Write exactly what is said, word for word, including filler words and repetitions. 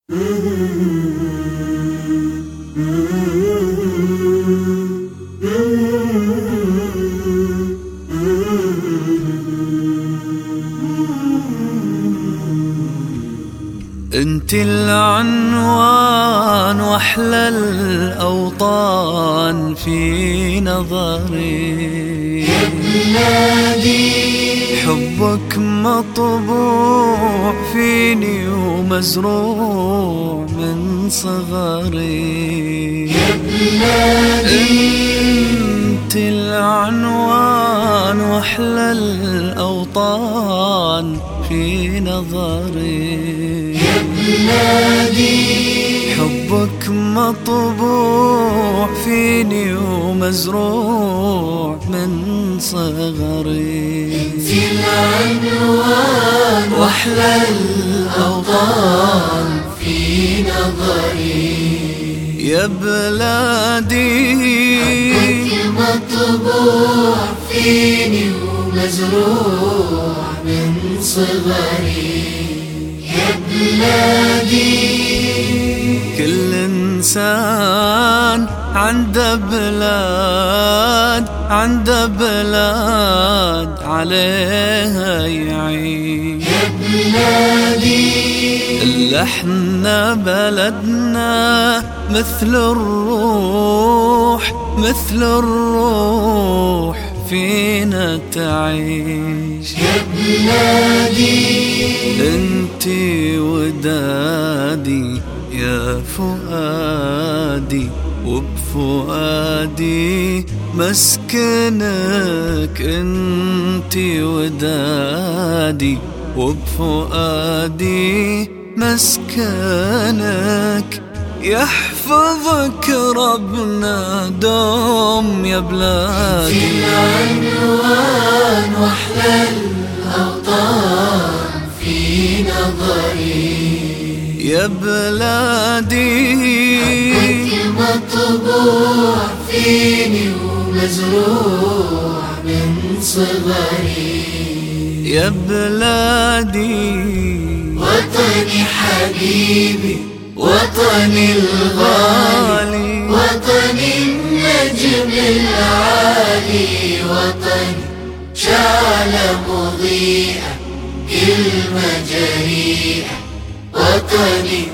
انت العنوان واحلى الاوطان في نظري يا بلادي، حبك مطبوع فيني ومزروع من صغري يا بلادي، انت العنوان واحلى الاوطان في نظري يا بلادي، حبك مطبوع فيني ومزروع من صغري في العنوان واحلى الاوطان في نظري يا بلادي، حبك مطبوع فيني ومزروع من صغري يا بلادي. كل إنسان عنده بلاد عنده بلاد عليها يعيش يا بلادي، إلا احنا بلدنا مثل الروح مثل الروح فينا تعيش يا بلادي، انتي ودادي يا فؤادي وبفؤادي مسكنك انتي ودادي وبفؤادي مسكنك يحفظك ربنا دوم يا بلادي. في العنوان واحلى الاوطان في نظري يا بلادي، حبك مطبوع فيني ومزروع من صغري يا بلادي، وطني حبيبي وطني الغالي، وطني النجم العالي، وطني شعلة مضيئة كلمة جريئة، وطني